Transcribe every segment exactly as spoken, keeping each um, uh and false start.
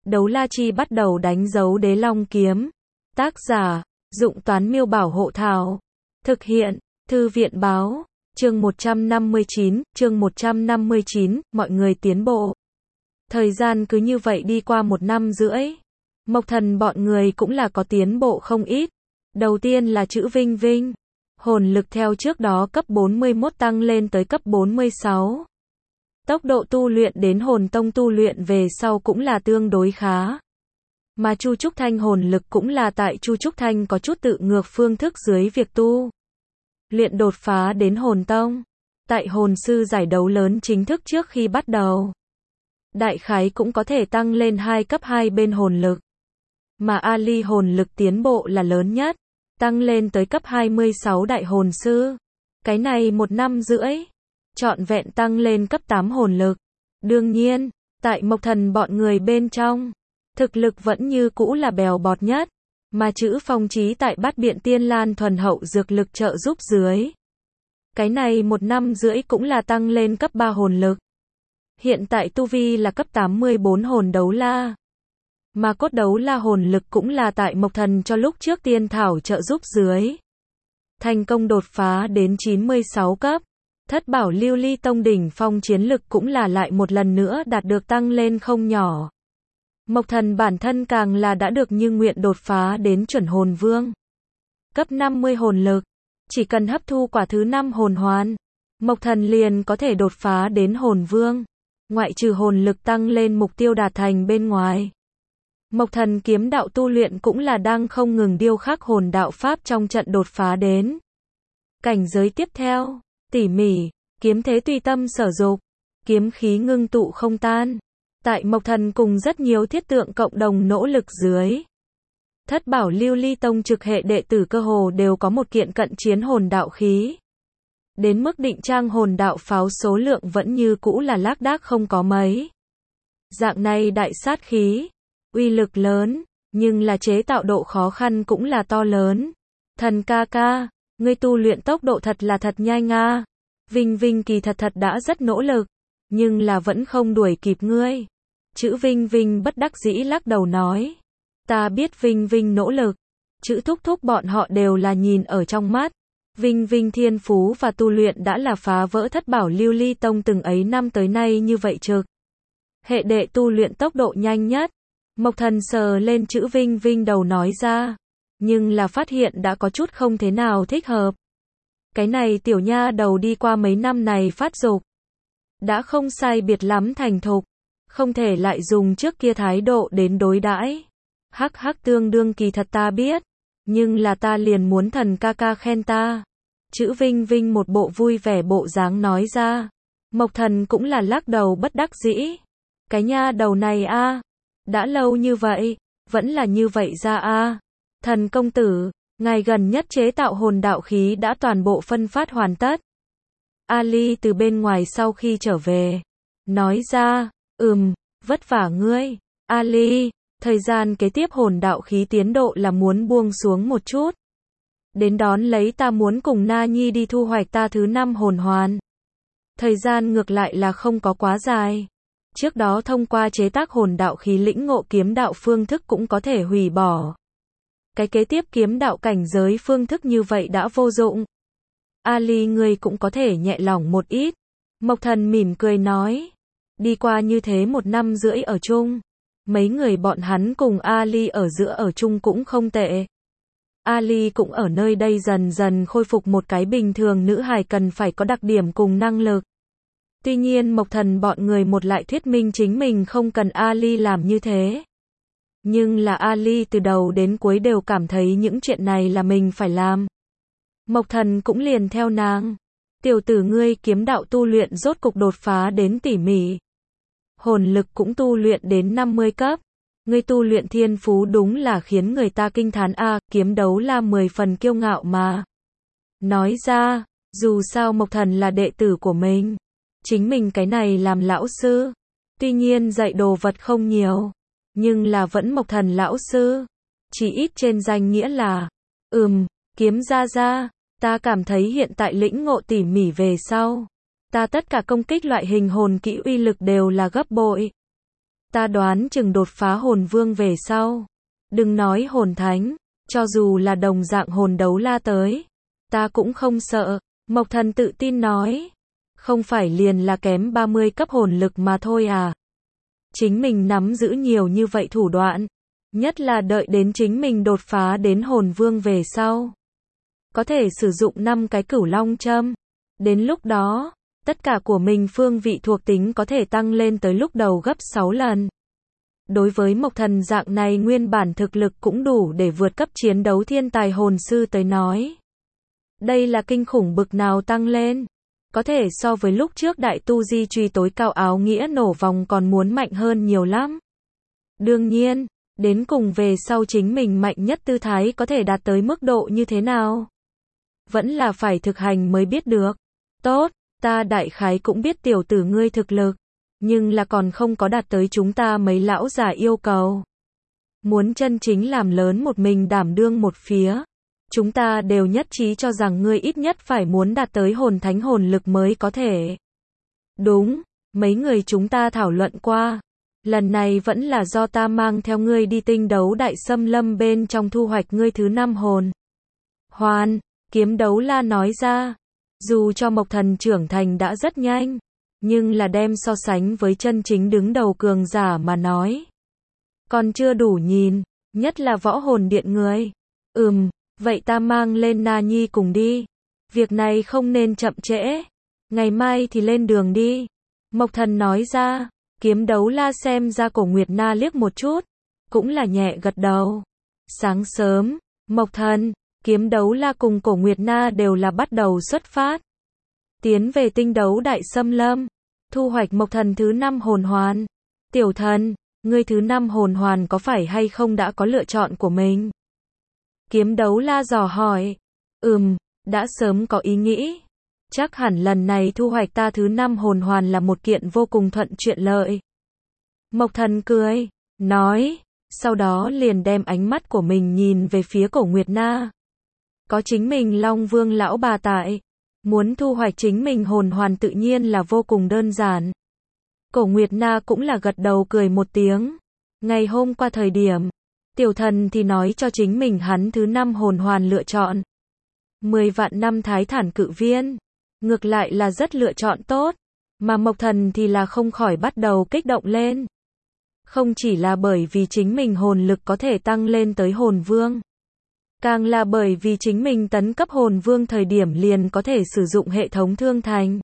Đấu la chi bắt đầu đánh dấu đế long kiếm. Tác giả, Dụng Toán Miêu Bảo Hộ Thảo. Thực hiện, Thư viện Báo. Chương một trăm năm mươi chín, chương một trăm năm mươi chín, mọi người tiến bộ. Thời gian cứ như vậy đi qua một năm rưỡi. Mộc Thần bọn người cũng là có tiến bộ không ít. Đầu tiên là chữ Vinh Vinh. Hồn lực theo trước đó cấp bốn mươi mốt tăng lên tới cấp bốn mươi sáu. Tốc độ tu luyện đến hồn tông tu luyện về sau cũng là tương đối khá. Mà Chu Trúc Thanh hồn lực cũng là tại Chu Trúc Thanh có chút tự ngược phương thức dưới việc tu luyện đột phá đến hồn tông. Tại hồn sư giải đấu lớn chính thức trước khi bắt đầu, đại khái cũng có thể tăng lên hai cấp hai bên hồn lực. Mà Ali hồn lực tiến bộ là lớn nhất, tăng lên tới cấp hai mươi sáu đại hồn sư. Cái này một năm rưỡi, trọn vẹn tăng lên cấp tám hồn lực. Đương nhiên, tại Mộc Thần bọn người bên trong, thực lực vẫn như cũ là bèo bọt nhất, mà chữ Phong Chí tại Bát Biện Tiên Lan thuần hậu dược lực trợ giúp dưới, cái này một năm rưỡi cũng là tăng lên cấp ba hồn lực. Hiện tại tu vi là cấp tám mươi bốn hồn đấu la. Mà cốt đấu la hồn lực cũng là tại Mộc Thần cho lúc trước tiên thảo trợ giúp dưới, thành công đột phá đến chín mươi sáu cấp. Thất bảo lưu ly tông đỉnh phong chiến lực cũng là lại một lần nữa đạt được tăng lên không nhỏ. Mộc Thần bản thân càng là đã được như nguyện đột phá đến chuẩn hồn vương. Cấp năm mươi hồn lực, chỉ cần hấp thu quả thứ năm hồn hoàn, Mộc Thần liền có thể đột phá đến hồn vương. Ngoại trừ hồn lực tăng lên mục tiêu đạt thành bên ngoài, Mộc Thần kiếm đạo tu luyện cũng là đang không ngừng điêu khắc hồn đạo pháp trong trận đột phá đến cảnh giới tiếp theo. Tỉ mỉ, kiếm thế tùy tâm sở dục, kiếm khí ngưng tụ không tan. Tại Mộc Thần cùng rất nhiều thiết tượng cộng đồng nỗ lực dưới, Thất bảo lưu ly tông trực hệ đệ tử cơ hồ đều có một kiện cận chiến hồn đạo khí. Đến mức định trang hồn đạo pháo số lượng vẫn như cũ là lác đác không có mấy. Dạng này đại sát khí, uy lực lớn, nhưng là chế tạo độ khó khăn cũng là to lớn. Thần ca ca, ngươi tu luyện tốc độ thật là thật nhanh a. Vinh Vinh kỳ thật thật đã rất nỗ lực, nhưng là vẫn không đuổi kịp ngươi. Chữ Vinh Vinh bất đắc dĩ lắc đầu nói. Ta biết Vinh Vinh nỗ lực. Chữ Thúc Thúc bọn họ đều là nhìn ở trong mắt. Vinh Vinh thiên phú và tu luyện đã là phá vỡ thất bảo lưu ly tông từng ấy năm tới nay như vậy trực. Hệ đệ tu luyện tốc độ nhanh nhất. Mộc Thần sờ lên chữ Vinh Vinh đầu nói ra. Nhưng là phát hiện đã có chút không thế nào thích hợp. Cái này tiểu nha đầu đi qua mấy năm này phát dục, đã không sai biệt lắm thành thục, không thể lại dùng trước kia thái độ đến đối đãi. Hắc hắc tương đương kỳ thật ta biết, nhưng là ta liền muốn thần ca ca khen ta. Chữ Vinh Vinh một bộ vui vẻ bộ dáng nói ra. Mộc Thần cũng là lắc đầu bất đắc dĩ. Cái nha đầu này a, đã lâu như vậy, vẫn là như vậy ra a. Thần công tử, ngài gần nhất chế tạo hồn đạo khí đã toàn bộ phân phát hoàn tất. Ali từ bên ngoài sau khi trở về, nói ra, ừm, vất vả ngươi. Ali, thời gian kế tiếp hồn đạo khí tiến độ là muốn buông xuống một chút. Đến đón lấy ta muốn cùng Na Nhi đi thu hoạch ta thứ năm hồn hoàn. Thời gian ngược lại là không có quá dài. Trước đó thông qua chế tác hồn đạo khí lĩnh ngộ kiếm đạo phương thức cũng có thể hủy bỏ. Cái kế tiếp kiếm đạo cảnh giới phương thức như vậy đã vô dụng. Ali ngươi cũng có thể nhẹ lòng một ít. Mộc Thần mỉm cười nói. Đi qua như thế một năm rưỡi ở chung, mấy người bọn hắn cùng Ali ở giữa ở chung cũng không tệ. Ali cũng ở nơi đây dần dần khôi phục một cái bình thường nữ hài cần phải có đặc điểm cùng năng lực. Tuy nhiên Mộc Thần bọn người một lại thuyết minh chính mình không cần Ali làm như thế. Nhưng là Ali từ đầu đến cuối đều cảm thấy những chuyện này là mình phải làm. Mộc Thần cũng liền theo nàng. Tiểu tử ngươi kiếm đạo tu luyện rốt cục đột phá đến tỉ mỉ. Hồn lực cũng tu luyện đến năm mươi cấp. Ngươi tu luyện thiên phú đúng là khiến người ta kinh thán a, à, kiếm đấu là mười phần kiêu ngạo mà. Nói ra, dù sao Mộc Thần là đệ tử của mình. Chính mình cái này làm lão sư. Tuy nhiên dạy đồ vật không nhiều. Nhưng là vẫn Mộc Thần lão sư. Chỉ ít trên danh nghĩa là, ừm, kiếm ra ra, ta cảm thấy hiện tại lĩnh ngộ tỉ mỉ về sau, ta tất cả công kích loại hình hồn kỹ uy lực đều là gấp bội. Ta đoán chừng đột phá hồn vương về sau. Đừng nói hồn thánh, cho dù là đồng dạng hồn đấu la tới, ta cũng không sợ. Mộc Thần tự tin nói. Không phải liền là kém ba mươi cấp hồn lực mà thôi à. Chính mình nắm giữ nhiều như vậy thủ đoạn. Nhất là đợi đến chính mình đột phá đến hồn vương về sau. Có thể sử dụng năm cái cửu long châm. Đến lúc đó, tất cả của mình phương vị thuộc tính có thể tăng lên tới lúc đầu gấp sáu lần. Đối với Mộc Thần dạng này nguyên bản thực lực cũng đủ để vượt cấp chiến đấu thiên tài hồn sư tới nói. Đây là kinh khủng bực nào tăng lên. Có thể so với lúc trước đại tu di truy tối cao áo nghĩa nổ vòng còn muốn mạnh hơn nhiều lắm. Đương nhiên, đến cùng về sau chính mình mạnh nhất tư thái có thể đạt tới mức độ như thế nào. Vẫn là phải thực hành mới biết được. Tốt, ta đại khái cũng biết tiểu tử ngươi thực lực. Nhưng là còn không có đạt tới chúng ta mấy lão già yêu cầu. Muốn chân chính làm lớn một mình đảm đương một phía. Chúng ta đều nhất trí cho rằng ngươi ít nhất phải muốn đạt tới hồn thánh hồn lực mới có thể. Đúng, mấy người chúng ta thảo luận qua. Lần này vẫn là do ta mang theo ngươi đi tinh đấu đại xâm lâm bên trong thu hoạch ngươi thứ năm hồn. Hoàn, kiếm đấu la nói ra. Dù cho Mộc Thần trưởng thành đã rất nhanh. Nhưng là đem so sánh với chân chính đứng đầu cường giả mà nói. Còn chưa đủ nhìn, nhất là võ hồn điện người. Ừm, vậy ta mang lên Na Nhi cùng đi. Việc này không nên chậm trễ. Ngày mai thì lên đường đi. Mộc Thần nói ra, kiếm đấu la xem ra Cổ Nguyệt Na liếc một chút. Cũng là nhẹ gật đầu. Sáng sớm, Mộc Thần, kiếm đấu la cùng Cổ Nguyệt Na đều là bắt đầu xuất phát. Tiến về tinh đấu đại xâm lâm, thu hoạch Mộc Thần thứ năm hồn hoàn. Tiểu thần, ngươi thứ năm hồn hoàn có phải hay không đã có lựa chọn của mình? Kiếm đấu la dò hỏi. Ừm, đã sớm có ý nghĩ. Chắc hẳn lần này thu hoạch ta thứ năm hồn hoàn là một kiện vô cùng thuận chuyện lợi. Mộc Thần cười, nói, sau đó liền đem ánh mắt của mình nhìn về phía Cổ Nguyệt Na. Có chính mình Long Vương lão bà tại. Muốn thu hoạch chính mình hồn hoàn tự nhiên là vô cùng đơn giản. Cổ Nguyệt Na cũng là gật đầu cười một tiếng. Ngày hôm qua thời điểm, tiểu thần thì nói cho chính mình hắn thứ năm hồn hoàn lựa chọn. Mười vạn năm thái thản cự viên. Ngược lại là rất lựa chọn tốt. Mà Mộc Thần thì là không khỏi bắt đầu kích động lên. Không chỉ là bởi vì chính mình hồn lực có thể tăng lên tới hồn vương. Càng là bởi vì chính mình tấn cấp hồn vương thời điểm liền có thể sử dụng hệ thống thương thành.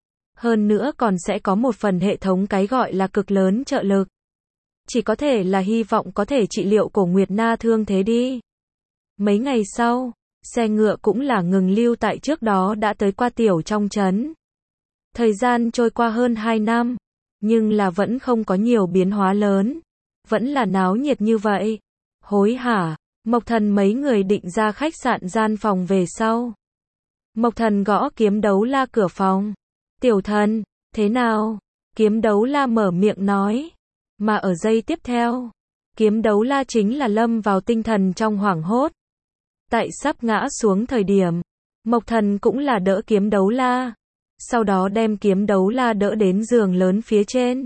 Hơn nữa còn sẽ có một phần hệ thống cái gọi là cực lớn trợ lực. Chỉ có thể là hy vọng có thể trị liệu Cổ Nguyệt Na thương thế đi. Mấy ngày sau, xe ngựa cũng là ngừng lưu tại trước đó đã tới qua tiểu trong trấn. Thời gian trôi qua hơn hai năm, nhưng là vẫn không có nhiều biến hóa lớn. Vẫn là náo nhiệt như vậy. Hối hả. Mộc Thần mấy người định ra khách sạn gian phòng về sau. Mộc Thần gõ kiếm đấu la cửa phòng. Tiểu thần, thế nào? Kiếm đấu la mở miệng nói. Mà ở giây tiếp theo, kiếm đấu la chính là lâm vào tinh thần trong hoảng hốt. Tại sắp ngã xuống thời điểm, Mộc Thần cũng là đỡ kiếm đấu la. Sau đó đem kiếm đấu la đỡ đến giường lớn phía trên.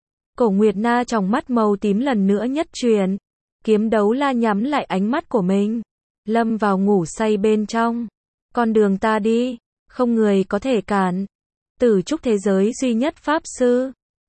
Cổ Nguyệt Na trong mắt màu tím lần nữa nhất truyền. Kiếm đấu la nhắm lại ánh mắt của mình. Lâm vào ngủ say bên trong. Con đường ta đi, không người có thể cản. Tử trúc thế giới duy nhất pháp sư.